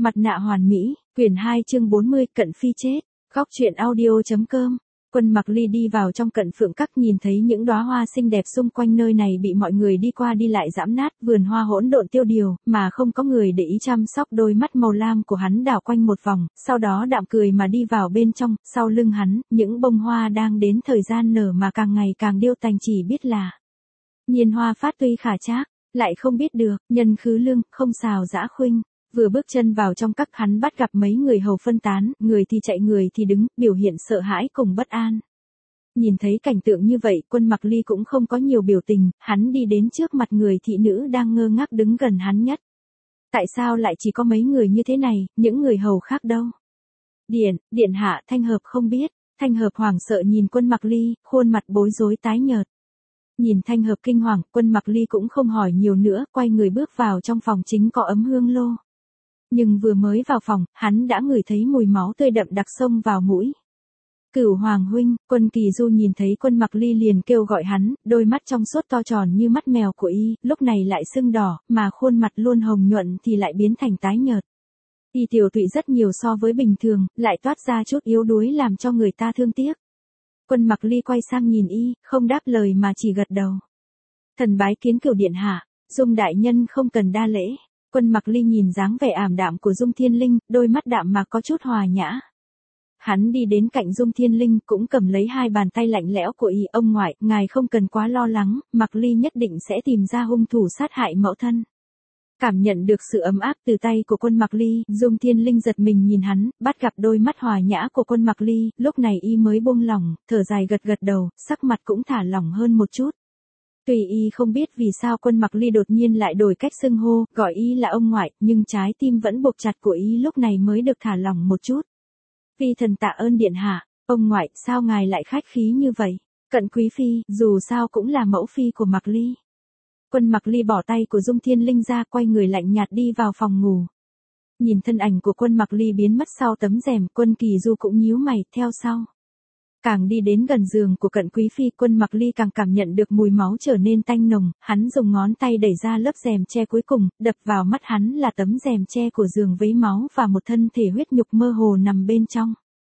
Mặt nạ hoàn mỹ, quyển 2 chương 40, Cận Phi chết. Góc truyện audio.com. Quân Mặc Ly đi vào trong Cận Phượng Các, nhìn thấy những đóa hoa xinh đẹp xung quanh nơi này bị mọi người đi qua đi lại giẫm nát, vườn hoa hỗn độn tiêu điều, mà không có người để ý chăm sóc. Đôi mắt màu lam của hắn đảo quanh một vòng, sau đó đạm cười mà đi vào bên trong. Sau lưng hắn, những bông hoa đang đến thời gian nở mà càng ngày càng điêu tành, chỉ biết là nhiên hoa phát tuy khả trác, lại không biết được nhân khứ lương, không xào dã khuynh. Vừa bước chân vào trong các, hắn bắt gặp mấy người hầu phân tán, người thì chạy người thì đứng, biểu hiện sợ hãi cùng bất an. Nhìn thấy cảnh tượng như vậy, Quân Mặc Ly cũng không có nhiều biểu tình, hắn đi đến trước mặt người thị nữ đang ngơ ngác đứng gần hắn nhất. Tại sao lại chỉ có mấy người như thế này, những người hầu khác đâu? Điện hạ. Thanh Hợp không biết. Thanh Hợp hoảng sợ nhìn Quân Mặc Ly, khuôn mặt bối rối tái nhợt. Nhìn Thanh Hợp kinh hoàng, Quân Mặc Ly cũng không hỏi nhiều nữa, quay người bước vào trong phòng chính có ấm hương lô. Nhưng vừa mới vào phòng, hắn đã ngửi thấy mùi máu tươi đậm đặc xông vào mũi. Cửu Hoàng huynh. Quân Kỳ Du nhìn thấy Quân Mặc Ly liền kêu gọi hắn, đôi mắt trong suốt to tròn như mắt mèo của y, lúc này lại sưng đỏ, mà khuôn mặt luôn hồng nhuận thì lại biến thành tái nhợt. Y tiểu tụy rất nhiều so với bình thường, lại toát ra chút yếu đuối làm cho người ta thương tiếc. Quân Mặc Ly quay sang nhìn y, không đáp lời mà chỉ gật đầu. Thần bái kiến Cửu điện hạ. Dung đại nhân không cần đa lễ. Quân Mặc Ly nhìn dáng vẻ ảm đạm của Dung Thiên Linh, đôi mắt đạm mà có chút hòa nhã. Hắn đi đến cạnh Dung Thiên Linh, cũng cầm lấy hai bàn tay lạnh lẽo của y. Ông ngoại, ngài không cần quá lo lắng, Mặc Ly nhất định sẽ tìm ra hung thủ sát hại mẫu thân. Cảm nhận được sự ấm áp từ tay của Quân Mặc Ly, Dung Thiên Linh giật mình nhìn hắn, bắt gặp đôi mắt hòa nhã của Quân Mặc Ly, lúc này y mới buông lòng, thở dài gật gật đầu, sắc mặt cũng thả lỏng hơn một chút. Tuy y không biết vì sao Quân Mặc Ly đột nhiên lại đổi cách xưng hô, gọi y là ông ngoại, nhưng trái tim vẫn buộc chặt của y lúc này mới được thả lỏng một chút. Phi thần tạ ơn điện hạ. Ông ngoại, sao ngài lại khách khí như vậy? Cận quý phi, dù sao cũng là mẫu phi của Mặc Ly. Quân Mặc Ly bỏ tay của Dung Thiên Linh ra, quay người lạnh nhạt đi vào phòng ngủ. Nhìn thân ảnh của Quân Mặc Ly biến mất sau tấm rèm, Quân Kỳ Du cũng nhíu mày, theo sau. Càng đi đến gần giường của Cận quý phi, Quân Mặc Ly càng cảm nhận được mùi máu trở nên tanh nồng, hắn dùng ngón tay đẩy ra lớp rèm che cuối cùng, đập vào mắt hắn là tấm rèm che của giường với máu và một thân thể huyết nhục mơ hồ nằm bên trong.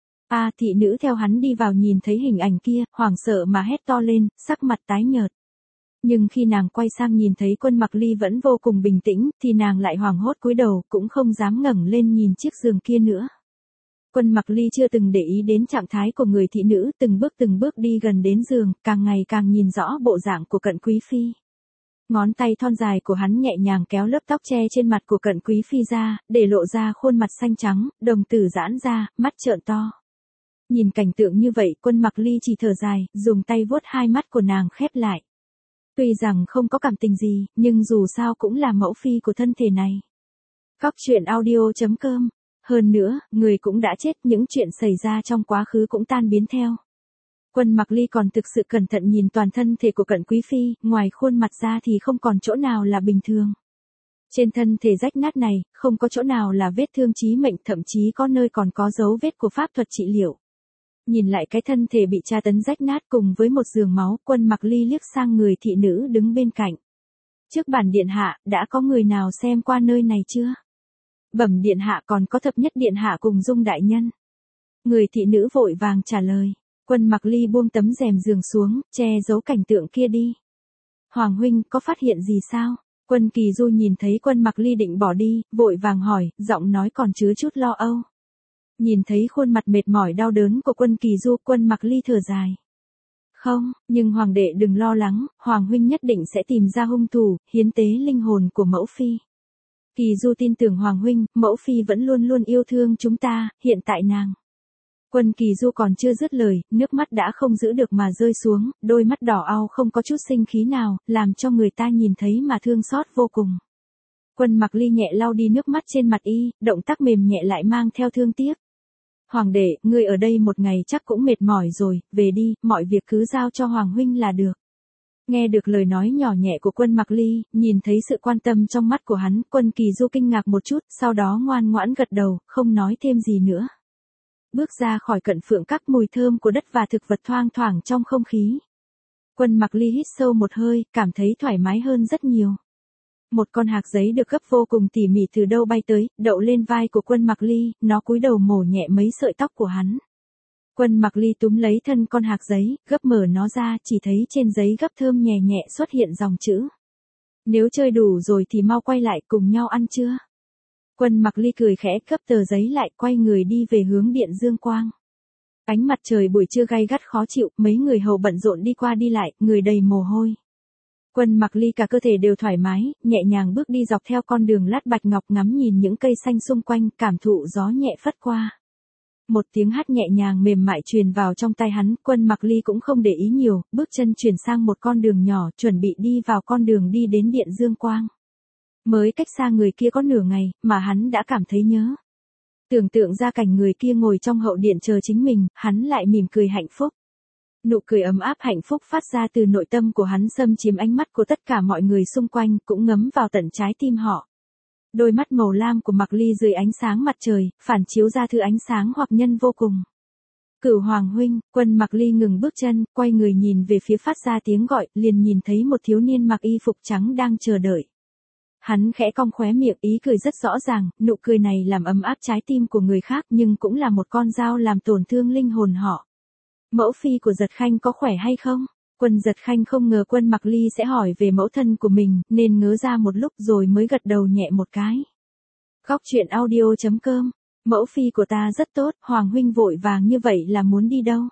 Thị nữ theo hắn đi vào nhìn thấy hình ảnh kia, hoảng sợ mà hét to lên, sắc mặt tái nhợt. Nhưng khi nàng quay sang nhìn thấy Quân Mặc Ly vẫn vô cùng bình tĩnh, thì nàng lại hoảng hốt cúi đầu, cũng không dám ngẩng lên nhìn chiếc giường kia nữa. Quân Mặc Ly chưa từng để ý đến trạng thái của người thị nữ, từng bước đi gần đến giường, càng ngày càng nhìn rõ bộ dạng của Cận quý phi. Ngón tay thon dài của hắn nhẹ nhàng kéo lớp tóc che trên mặt của Cận quý phi ra, để lộ ra khuôn mặt xanh trắng, đồng tử giãn ra, mắt trợn to. Nhìn cảnh tượng như vậy, Quân Mặc Ly chỉ thở dài, dùng tay vuốt hai mắt của nàng khép lại. Tuy rằng không có cảm tình gì, nhưng dù sao cũng là mẫu phi của thân thể này. Góc truyện audio.com. Hơn nữa, người cũng đã chết, những chuyện xảy ra trong quá khứ cũng tan biến theo. Quân Mặc Ly còn thực sự cẩn thận nhìn toàn thân thể của Cận quý phi, ngoài khuôn mặt ra thì không còn chỗ nào là bình thường. Trên thân thể rách nát này, không có chỗ nào là vết thương chí mệnh, thậm chí có nơi còn có dấu vết của pháp thuật trị liệu. Nhìn lại cái thân thể bị tra tấn rách nát cùng với một giường máu, Quân Mặc Ly liếc sang người thị nữ đứng bên cạnh. Trước bản điện hạ, đã có người nào xem qua nơi này chưa? Bẩm điện hạ, còn có thập nhất điện hạ cùng Dung đại nhân. Người thị nữ vội vàng trả lời. Quân Mặc Ly buông tấm rèm giường xuống, che giấu cảnh tượng kia đi. Hoàng huynh, có phát hiện gì sao? Quân Kỳ Du nhìn thấy Quân Mặc Ly định bỏ đi, vội vàng hỏi, giọng nói còn chứa chút lo âu. Nhìn thấy khuôn mặt mệt mỏi đau đớn của Quân Kỳ Du, Quân Mặc Ly thở dài. Không, nhưng hoàng đệ đừng lo lắng, hoàng huynh nhất định sẽ tìm ra hung thủ, hiến tế linh hồn của mẫu phi. Kỳ Du tin tưởng hoàng huynh, mẫu phi vẫn luôn luôn yêu thương chúng ta, hiện tại nàng. Quân Kỳ Du còn chưa dứt lời, nước mắt đã không giữ được mà rơi xuống, đôi mắt đỏ au không có chút sinh khí nào, làm cho người ta nhìn thấy mà thương xót vô cùng. Quân Mặc Ly nhẹ lau đi nước mắt trên mặt y, động tác mềm nhẹ lại mang theo thương tiếc. Hoàng đệ, ngươi ở đây một ngày chắc cũng mệt mỏi rồi, về đi, mọi việc cứ giao cho hoàng huynh là được. Nghe được lời nói nhỏ nhẹ của Quân Mặc Ly, nhìn thấy sự quan tâm trong mắt của hắn, Quân Kỳ Du kinh ngạc một chút, sau đó ngoan ngoãn gật đầu, không nói thêm gì nữa. Bước ra khỏi Cận Phượng Các, mùi thơm của đất và thực vật thoang thoảng trong không khí. Quân Mặc Ly hít sâu một hơi, cảm thấy thoải mái hơn rất nhiều. Một con hạc giấy được gấp vô cùng tỉ mỉ từ đâu bay tới, đậu lên vai của Quân Mặc Ly, nó cúi đầu mổ nhẹ mấy sợi tóc của hắn. Quân Mặc Ly túm lấy thân con hạc giấy, gấp mở nó ra, chỉ thấy trên giấy gấp thơm nhẹ nhẹ xuất hiện dòng chữ. Nếu chơi đủ rồi thì mau quay lại cùng nhau ăn trưa. Quân Mặc Ly cười khẽ gấp tờ giấy lại, quay người đi về hướng Điện Dương Quang. Ánh mặt trời buổi trưa gay gắt khó chịu, mấy người hầu bận rộn đi qua đi lại, người đầy mồ hôi. Quân Mặc Ly cả cơ thể đều thoải mái, nhẹ nhàng bước đi dọc theo con đường lát bạch ngọc, ngắm nhìn những cây xanh xung quanh, cảm thụ gió nhẹ phất qua. Một tiếng hát nhẹ nhàng mềm mại truyền vào trong tai hắn, Quân Mặc Ly cũng không để ý nhiều, bước chân chuyển sang một con đường nhỏ, chuẩn bị đi vào con đường đi đến Điện Dương Quang. Mới cách xa người kia có nửa ngày, mà hắn đã cảm thấy nhớ. Tưởng tượng ra cảnh người kia ngồi trong hậu điện chờ chính mình, hắn lại mỉm cười hạnh phúc. Nụ cười ấm áp hạnh phúc phát ra từ nội tâm của hắn, xâm chiếm ánh mắt của tất cả mọi người xung quanh, cũng ngấm vào tận trái tim họ. Đôi mắt màu lam của Mặc Ly dưới ánh sáng mặt trời, phản chiếu ra thứ ánh sáng hoặc nhân vô cùng. Cửu Hoàng huynh. Quân Mặc Ly ngừng bước chân, quay người nhìn về phía phát ra tiếng gọi, liền nhìn thấy một thiếu niên mặc y phục trắng đang chờ đợi. Hắn khẽ cong khóe miệng, ý cười rất rõ ràng, nụ cười này làm ấm áp trái tim của người khác, nhưng cũng là một con dao làm tổn thương linh hồn họ. Mẫu phi của Giật Khanh có khỏe hay không? Quân Giật Khanh không ngờ Quân Mặc Ly sẽ hỏi về mẫu thân của mình, nên ngớ ra một lúc rồi mới gật đầu nhẹ một cái. Góc truyện audio.com. Mẫu phi của ta rất tốt, Hoàng huynh vội vàng như vậy là muốn đi đâu?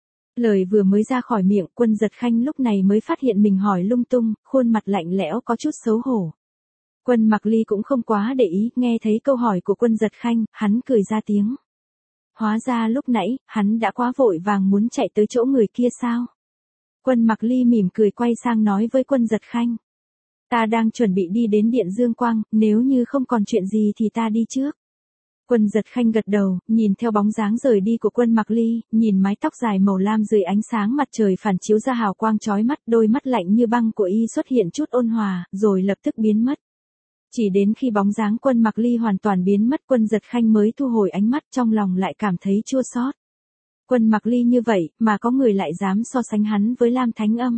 Lời vừa mới ra khỏi miệng, Quân Giật Khanh lúc này mới phát hiện mình hỏi lung tung, khuôn mặt lạnh lẽo có chút xấu hổ. Quân Mặc Ly cũng không quá để ý, nghe thấy câu hỏi của Quân Giật Khanh, hắn cười ra tiếng. Hóa ra lúc nãy, hắn đã quá vội vàng muốn chạy tới chỗ người kia sao? Quân Mặc Ly mỉm cười quay sang nói với Quân Giật Khanh. Ta đang chuẩn bị đi đến Điện Dương Quang, nếu như không còn chuyện gì thì ta đi trước. Quân Giật Khanh gật đầu, nhìn theo bóng dáng rời đi của Quân Mặc Ly, nhìn mái tóc dài màu lam dưới ánh sáng mặt trời phản chiếu ra hào quang chói mắt, đôi mắt lạnh như băng của y xuất hiện chút ôn hòa, rồi lập tức biến mất. Chỉ đến khi bóng dáng Quân Mặc Ly hoàn toàn biến mất, Quân Giật Khanh mới thu hồi ánh mắt, trong lòng lại cảm thấy chua xót. Quân Mặc Ly như vậy, mà có người lại dám so sánh hắn với Lam Thánh Âm.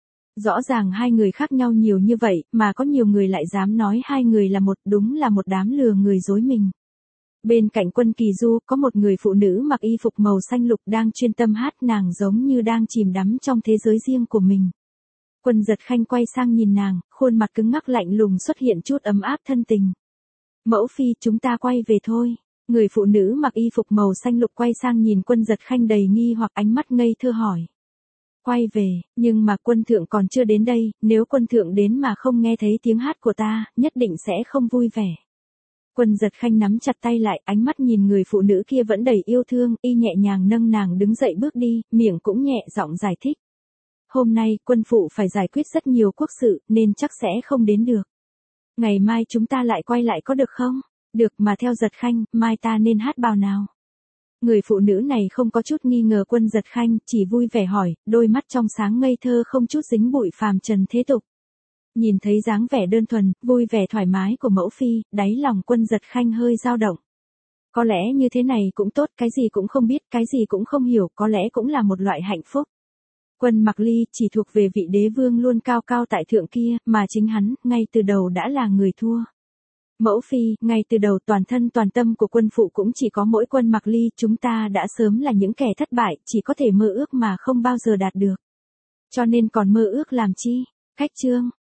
Rõ ràng hai người khác nhau nhiều như vậy, mà có nhiều người lại dám nói hai người là một, đúng là một đám lừa người dối mình. Bên cạnh Quân Kỳ Du, có một người phụ nữ mặc y phục màu xanh lục đang chuyên tâm hát, nàng giống như đang chìm đắm trong thế giới riêng của mình. Quân Giật Khanh quay sang nhìn nàng, khuôn mặt cứng ngắc lạnh lùng xuất hiện chút ấm áp thân tình. Mẫu phi, chúng ta quay về thôi. Người phụ nữ mặc y phục màu xanh lục quay sang nhìn Quân Giật Khanh đầy nghi hoặc, ánh mắt ngây thơ hỏi. Quay về, nhưng mà quân thượng còn chưa đến đây, nếu quân thượng đến mà không nghe thấy tiếng hát của ta, nhất định sẽ không vui vẻ. Quân Giật Khanh nắm chặt tay lại, ánh mắt nhìn người phụ nữ kia vẫn đầy yêu thương, y nhẹ nhàng nâng nàng đứng dậy bước đi, miệng cũng nhẹ giọng giải thích. Hôm nay, quân phụ phải giải quyết rất nhiều quốc sự, nên chắc sẽ không đến được. Ngày mai chúng ta lại quay lại có được không? Được, mà theo Giật Khanh, mai ta nên hát bài nào? Người phụ nữ này không có chút nghi ngờ Quân Giật Khanh, chỉ vui vẻ hỏi, đôi mắt trong sáng ngây thơ không chút dính bụi phàm trần thế tục. Nhìn thấy dáng vẻ đơn thuần, vui vẻ thoải mái của mẫu phi, đáy lòng Quân Giật Khanh hơi dao động. Có lẽ như thế này cũng tốt, cái gì cũng không biết, cái gì cũng không hiểu, có lẽ cũng là một loại hạnh phúc. Quân Mặc Ly chỉ thuộc về vị đế vương luôn cao cao tại thượng kia, mà chính hắn, ngay từ đầu đã là người thua. Mẫu phi, ngay từ đầu toàn thân toàn tâm của quân phụ cũng chỉ có mỗi Quân Mặc Ly, chúng ta đã sớm là những kẻ thất bại, chỉ có thể mơ ước mà không bao giờ đạt được. Cho nên còn mơ ước làm chi? Cách chương.